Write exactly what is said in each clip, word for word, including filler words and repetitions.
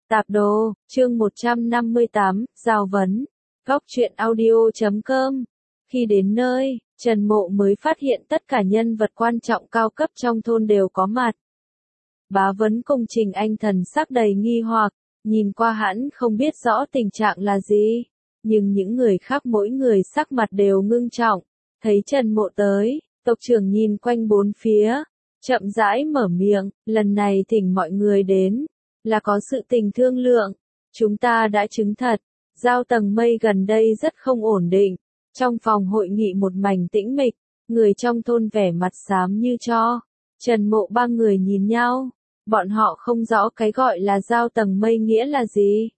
Tạp đồ, chương một trăm năm mươi tám, giao vấn. Góc truyện audio chấm com. Khi đến nơi, Trần Mộ mới phát hiện tất cả nhân vật quan trọng cao cấp trong thôn đều có mặt. Bá Vấn cùng Trình Anh Thần sắc đầy nghi hoặc, nhìn qua hẳn không biết rõ tình trạng là gì. Nhưng những người khác mỗi người sắc mặt đều ngưng trọng. Thấy Trần Mộ tới, tộc trưởng nhìn quanh bốn phía, chậm rãi mở miệng, lần này thỉnh mọi người đến, là có sự tình thương lượng. Chúng ta đã chứng thật, Giao Tầng Mây gần đây rất không ổn định. Trong phòng hội nghị một mảnh tĩnh mịch, người trong thôn vẻ mặt xám như tro. Trần Mộ ba người nhìn nhau, bọn họ không rõ cái gọi là Giao Tầng Mây nghĩa là gì.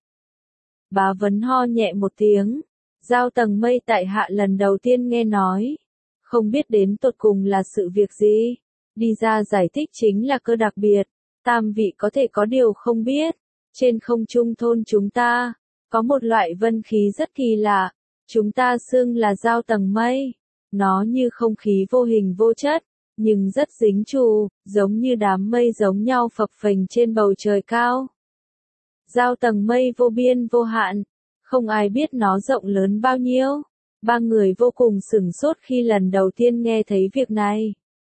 Bá Vấn ho nhẹ một tiếng, Giao Tầng Mây tại hạ lần đầu tiên nghe nói, không biết đến tột cùng là sự việc gì. Đi ra giải thích chính là cơ đặc biệt. Tam vị có thể có điều không biết, trên không trung thôn chúng ta, có một loại vân khí rất kỳ lạ, chúng ta xưng là Giao Tầng Mây. Nó như không khí vô hình vô chất, nhưng rất dính chù, giống như đám mây giống nhau phập phềnh trên bầu trời cao. Giao Tầng Mây vô biên vô hạn, không ai biết nó rộng lớn bao nhiêu. Ba người vô cùng sửng sốt khi lần đầu tiên nghe thấy việc này.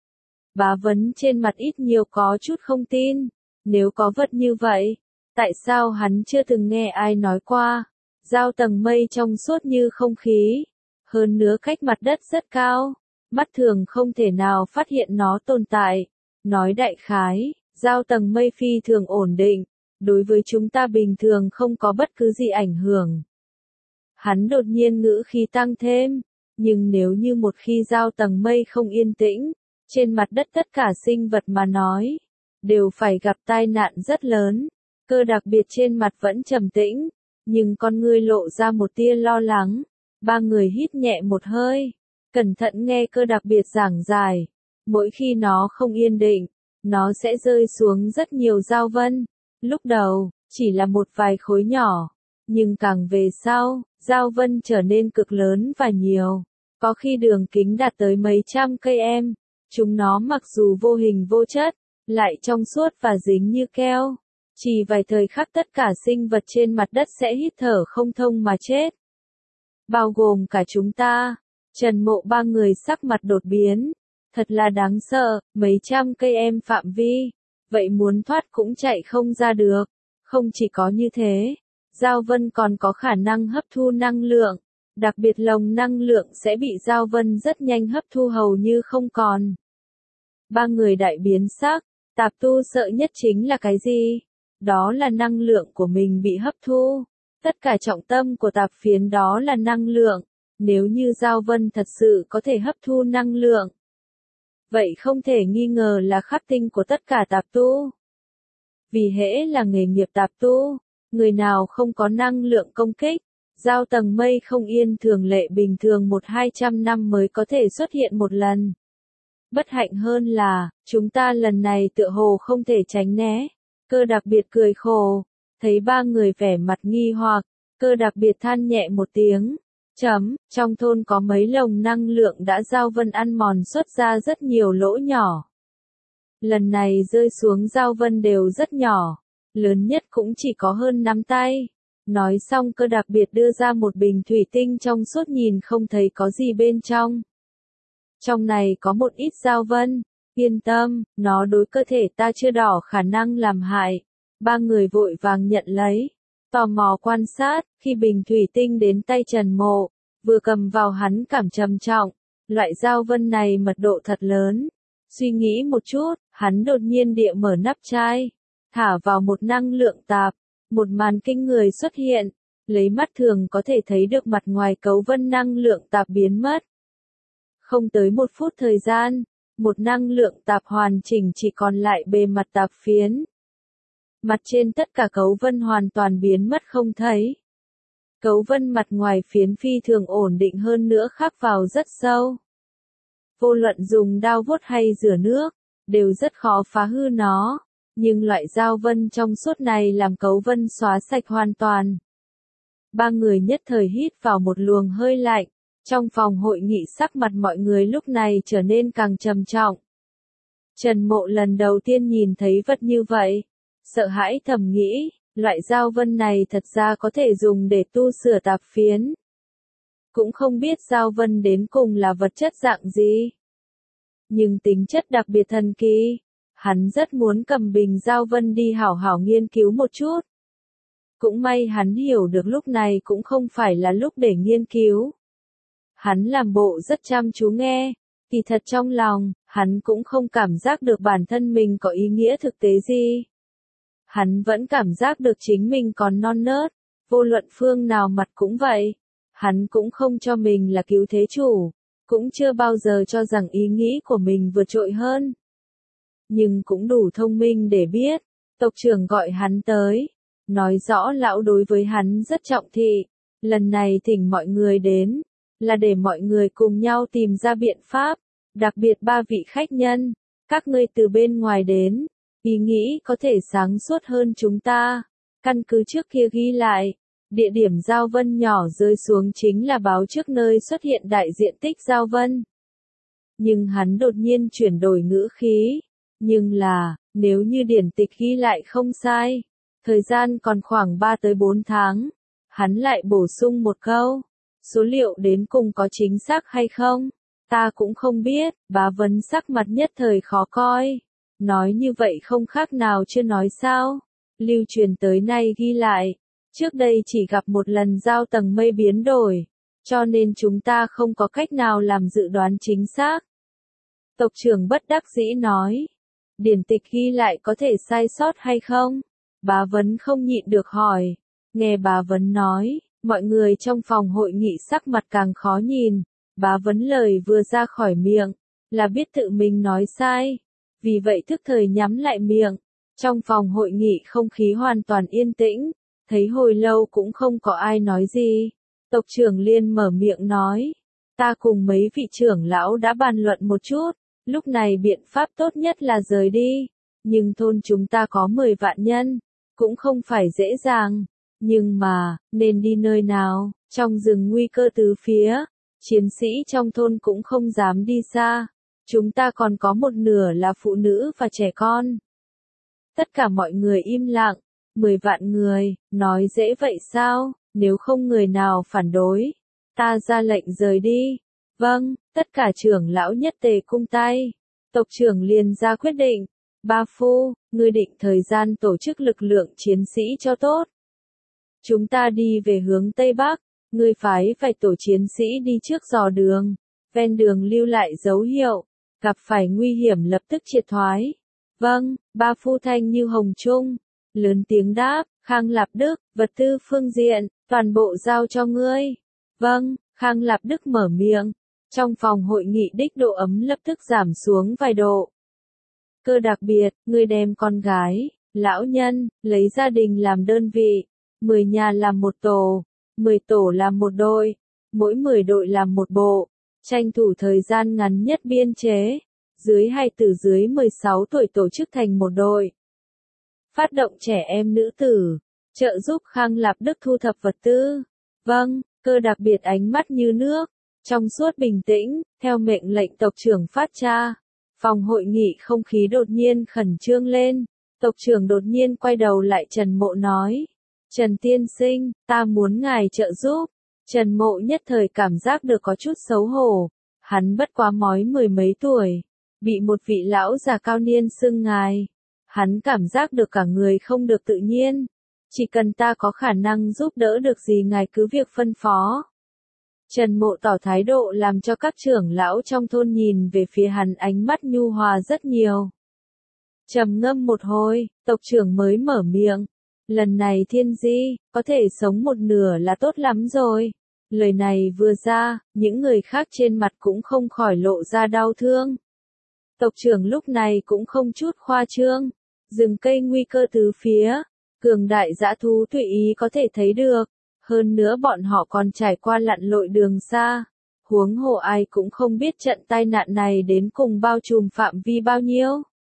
Bá Vấn trên mặt ít nhiều có chút không tin, nếu có vật như vậy, tại sao hắn chưa từng nghe ai nói qua. Giao Tầng Mây trong suốt như không khí, hơn nữa cách mặt đất rất cao, mắt thường không thể nào phát hiện nó tồn tại. Nói đại khái, Giao Tầng Mây phi thường ổn định, đối với chúng ta bình thường không có bất cứ gì ảnh hưởng. Hắn đột nhiên ngữ khí tăng thêm, nhưng nếu như một khi Giao Tầng Mây không yên tĩnh, trên mặt đất tất cả sinh vật mà nói, đều phải gặp tai nạn rất lớn. Cơ đặc biệt trên mặt vẫn trầm tĩnh, nhưng con ngươi lộ ra một tia lo lắng. Ba người hít nhẹ một hơi, cẩn thận nghe cơ đặc biệt giảng giải. Mỗi khi nó không yên định, nó sẽ rơi xuống rất nhiều giao vân. Lúc đầu, chỉ là một vài khối nhỏ, nhưng càng về sau, giao vân trở nên cực lớn và nhiều. Có khi đường kính đạt tới mấy trăm cây em. Chúng nó mặc dù vô hình vô chất, lại trong suốt và dính như keo. Chỉ vài thời khắc tất cả sinh vật trên mặt đất sẽ hít thở không thông mà chết. Bao gồm cả chúng ta. Trần Mộ ba người sắc mặt đột biến. Thật là đáng sợ, mấy trăm cây em phạm vi. Vậy muốn thoát cũng chạy không ra được. Không chỉ có như thế, Giao Vân còn có khả năng hấp thu năng lượng. Đặc biệt lồng năng lượng sẽ bị Giao Vân rất nhanh hấp thu hầu như không còn. Ba người đại biến sắc, Tạp Tu sợ nhất chính là cái gì? Đó là năng lượng của mình bị hấp thu. Tất cả trọng tâm của tạp phiến đó là năng lượng. Nếu như Giao Vân thật sự có thể hấp thu năng lượng, vậy không thể nghi ngờ là khắc tinh của tất cả Tạp Tu. Vì hễ là nghề nghiệp Tạp Tu, người nào không có năng lượng công kích, Giao Tầng Mây không yên thường lệ bình thường một hai trăm năm mới có thể xuất hiện một lần. Bất hạnh hơn là, chúng ta lần này tựa hồ không thể tránh né. Cơ đặc biệt cười khổ, thấy ba người vẻ mặt nghi hoặc, cơ đặc biệt than nhẹ một tiếng. Chấm, trong thôn có mấy lồng năng lượng đã Giao Vân ăn mòn xuất ra rất nhiều lỗ nhỏ. Lần này rơi xuống Giao Vân đều rất nhỏ, lớn nhất cũng chỉ có hơn nắm tay. Nói xong cơ đặc biệt đưa ra một bình thủy tinh trong suốt nhìn không thấy có gì bên trong. Trong này có một ít giao vân, yên tâm, nó đối cơ thể ta chưa đỏ khả năng làm hại. Ba người vội vàng nhận lấy, tò mò quan sát, khi bình thủy tinh đến tay Trần Mộ, vừa cầm vào hắn cảm trầm trọng, loại giao vân này mật độ thật lớn. Suy nghĩ một chút, hắn đột nhiên địa mở nắp chai, thả vào một năng lượng tạp, một màn kinh người xuất hiện, lấy mắt thường có thể thấy được mặt ngoài cấu vân năng lượng tạp biến mất. Không tới một phút thời gian, một năng lượng tạp hoàn chỉnh chỉ còn lại bề mặt tạp phiến. Mặt trên tất cả cấu vân hoàn toàn biến mất không thấy. Cấu vân mặt ngoài phiến phi thường ổn định hơn nữa khắc vào rất sâu. Vô luận dùng đao vuốt hay rửa nước, đều rất khó phá hư nó, nhưng loại giao vân trong suốt này làm cấu vân xóa sạch hoàn toàn. Ba người nhất thời hít vào một luồng hơi lạnh. Trong phòng hội nghị sắc mặt mọi người lúc này trở nên càng trầm trọng. Trần Mộ lần đầu tiên nhìn thấy vật như vậy, sợ hãi thầm nghĩ, Loại dao vân này thật ra có thể dùng để tu sửa tạp phiến. Cũng không biết dao vân đến cùng là vật chất dạng gì. Nhưng tính chất đặc biệt thần kỳ. Hắn rất muốn cầm bình dao vân đi hảo hảo nghiên cứu một chút. Cũng may hắn hiểu được lúc này cũng không phải là lúc để nghiên cứu. Hắn làm bộ rất chăm chú nghe, kỳ thật trong lòng, hắn cũng không cảm giác được bản thân mình có ý nghĩa thực tế gì. Hắn vẫn cảm giác được chính mình còn non nớt, vô luận phương nào mặt cũng vậy. Hắn cũng không cho mình là cứu thế chủ, cũng chưa bao giờ cho rằng ý nghĩ của mình vượt trội hơn. Nhưng cũng đủ thông minh để biết, tộc trưởng gọi hắn tới, nói rõ lão đối với hắn rất trọng thị, lần này thỉnh mọi người đến, là để mọi người cùng nhau tìm ra biện pháp, đặc biệt ba vị khách nhân, các ngươi từ bên ngoài đến, ý nghĩ có thể sáng suốt hơn chúng ta, căn cứ trước kia ghi lại, địa điểm giao vân nhỏ rơi xuống chính là báo trước nơi xuất hiện đại diện tích giao vân. Nhưng hắn đột nhiên chuyển đổi ngữ khí, nhưng là, nếu như điển tịch ghi lại không sai, thời gian còn khoảng ba tới bốn tháng, hắn lại bổ sung một câu, số liệu đến cùng có chính xác hay không, ta cũng không biết, Bá Vấn sắc mặt nhất thời khó coi, nói như vậy không khác nào chưa nói sao, lưu truyền tới nay ghi lại, trước đây chỉ gặp một lần giao tầng mây biến đổi, cho nên chúng ta không có cách nào làm dự đoán chính xác. Tộc trưởng bất đắc dĩ nói, điển tịch ghi lại có thể sai sót hay không? Bá Vấn không nhịn được hỏi, nghe Bá Vấn nói, mọi người trong phòng hội nghị sắc mặt càng khó nhìn, Bá Vấn lời vừa ra khỏi miệng, là biết tự mình nói sai, vì vậy thức thời nhắm lại miệng, trong phòng hội nghị không khí hoàn toàn yên tĩnh, thấy hồi lâu cũng không có ai nói gì, tộc trưởng liền mở miệng nói, ta cùng mấy vị trưởng lão đã bàn luận một chút, lúc này biện pháp tốt nhất là rời đi, nhưng thôn chúng ta có mười vạn nhân, cũng không phải dễ dàng, nhưng mà, nên đi nơi nào, trong rừng nguy cơ tứ phía, chiến sĩ trong thôn cũng không dám đi xa, chúng ta còn có một nửa là phụ nữ và trẻ con. Tất cả mọi người im lặng, mười vạn người, nói dễ vậy sao, nếu không người nào phản đối, ta ra lệnh rời đi. Vâng, tất cả trưởng lão nhất tề cung tay. Tộc trưởng liền ra quyết định. Ba Phu, ngươi định thời gian tổ chức lực lượng chiến sĩ cho tốt. Chúng ta đi về hướng Tây Bắc, ngươi phái vài tổ chiến sĩ đi trước dò đường, ven đường lưu lại dấu hiệu, gặp phải nguy hiểm lập tức triệt thoái. Vâng, Ba Phu thanh như hồng trung, lớn tiếng đáp, Khang Lạp Đức, vật tư phương diện, toàn bộ giao cho ngươi. Vâng, Khang Lạp Đức mở miệng. Trong phòng hội nghị đích độ ấm lập tức giảm xuống vài độ. Cơ đặc biệt, người đem con gái, lão nhân, lấy gia đình làm đơn vị, mười nhà làm một tổ, mười tổ làm một đội, mỗi mười đội làm một bộ, tranh thủ thời gian ngắn nhất biên chế, dưới hay từ dưới mười sáu tuổi tổ chức thành một đội. Phát động trẻ em nữ tử, trợ giúp Khang Lạp Đức thu thập vật tư. Vâng, cơ đặc biệt ánh mắt như nước. Trong suốt bình tĩnh, theo mệnh lệnh tộc trưởng phát ra, phòng hội nghị không khí đột nhiên khẩn trương lên, tộc trưởng đột nhiên quay đầu lại Trần Mộ nói, Trần tiên sinh, ta muốn ngài trợ giúp, Trần Mộ nhất thời cảm giác được có chút xấu hổ, hắn bất quá mói mười mấy tuổi, bị một vị lão già cao niên xưng ngài, hắn cảm giác được cả người không được tự nhiên, chỉ cần ta có khả năng giúp đỡ được gì ngài cứ việc phân phó. Trần Mộ tỏ thái độ làm cho các trưởng lão trong thôn nhìn về phía hắn ánh mắt nhu hòa rất nhiều. Trầm ngâm một hồi, tộc trưởng mới mở miệng. Lần này Thiên Di, có thể sống một nửa là tốt lắm rồi. Lời này vừa ra, những người khác trên mặt cũng không khỏi lộ ra đau thương. Tộc trưởng lúc này cũng không chút khoa trương. Rừng cây nguy cơ tứ phía, cường đại dã thú tùy ý có thể thấy được. Hơn nữa bọn họ còn trải qua lặn lội đường xa, huống hồ ai cũng không biết trận tai nạn này đến cùng bao trùm phạm vi bao nhiêu.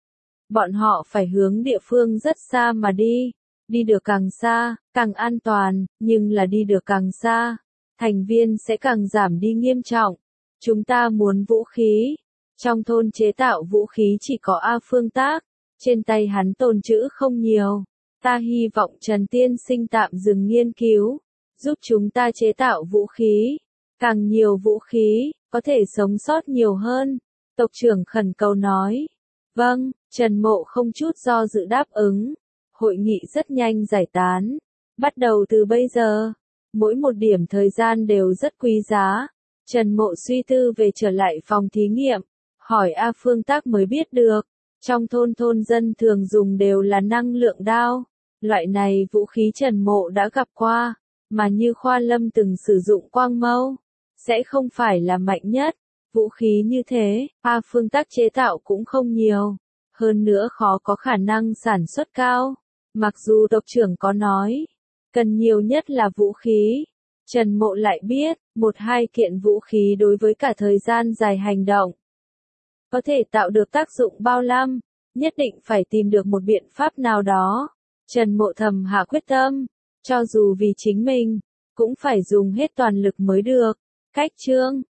Bọn họ phải hướng địa phương rất xa mà đi, đi được càng xa, càng an toàn, nhưng là đi được càng xa, thành viên sẽ càng giảm đi nghiêm trọng. Chúng ta muốn vũ khí, trong thôn chế tạo vũ khí chỉ có A Phương Tác, trên tay hắn tồn trữ không nhiều, Ta hy vọng Trần Tiên Sinh tạm dừng nghiên cứu, giúp chúng ta chế tạo vũ khí. Càng nhiều vũ khí, có thể sống sót nhiều hơn. Tộc trưởng khẩn cầu nói. Vâng, Trần Mộ không chút do dự đáp ứng. Hội nghị rất nhanh giải tán. Bắt đầu từ bây giờ, mỗi một điểm thời gian đều rất quý giá. Trần Mộ suy tư về trở lại phòng thí nghiệm, hỏi A Phương Tác mới biết được. Trong thôn thôn dân thường dùng đều là năng lượng đao. Loại này vũ khí Trần Mộ đã gặp qua, mà như Khoa Lâm từng sử dụng quang mâu, sẽ không phải là mạnh nhất. Vũ khí như thế, A Phương Tác chế tạo cũng không nhiều, hơn nữa khó có khả năng sản xuất cao. Mặc dù tộc trưởng có nói, cần nhiều nhất là vũ khí, Trần Mộ lại biết, một hai kiện vũ khí đối với cả thời gian dài hành động, có thể tạo được tác dụng bao năm, nhất định phải tìm được một biện pháp nào đó. Trần Mộ thầm hạ quyết tâm, cho dù vì chính mình, cũng phải dùng hết toàn lực mới được. Cách chương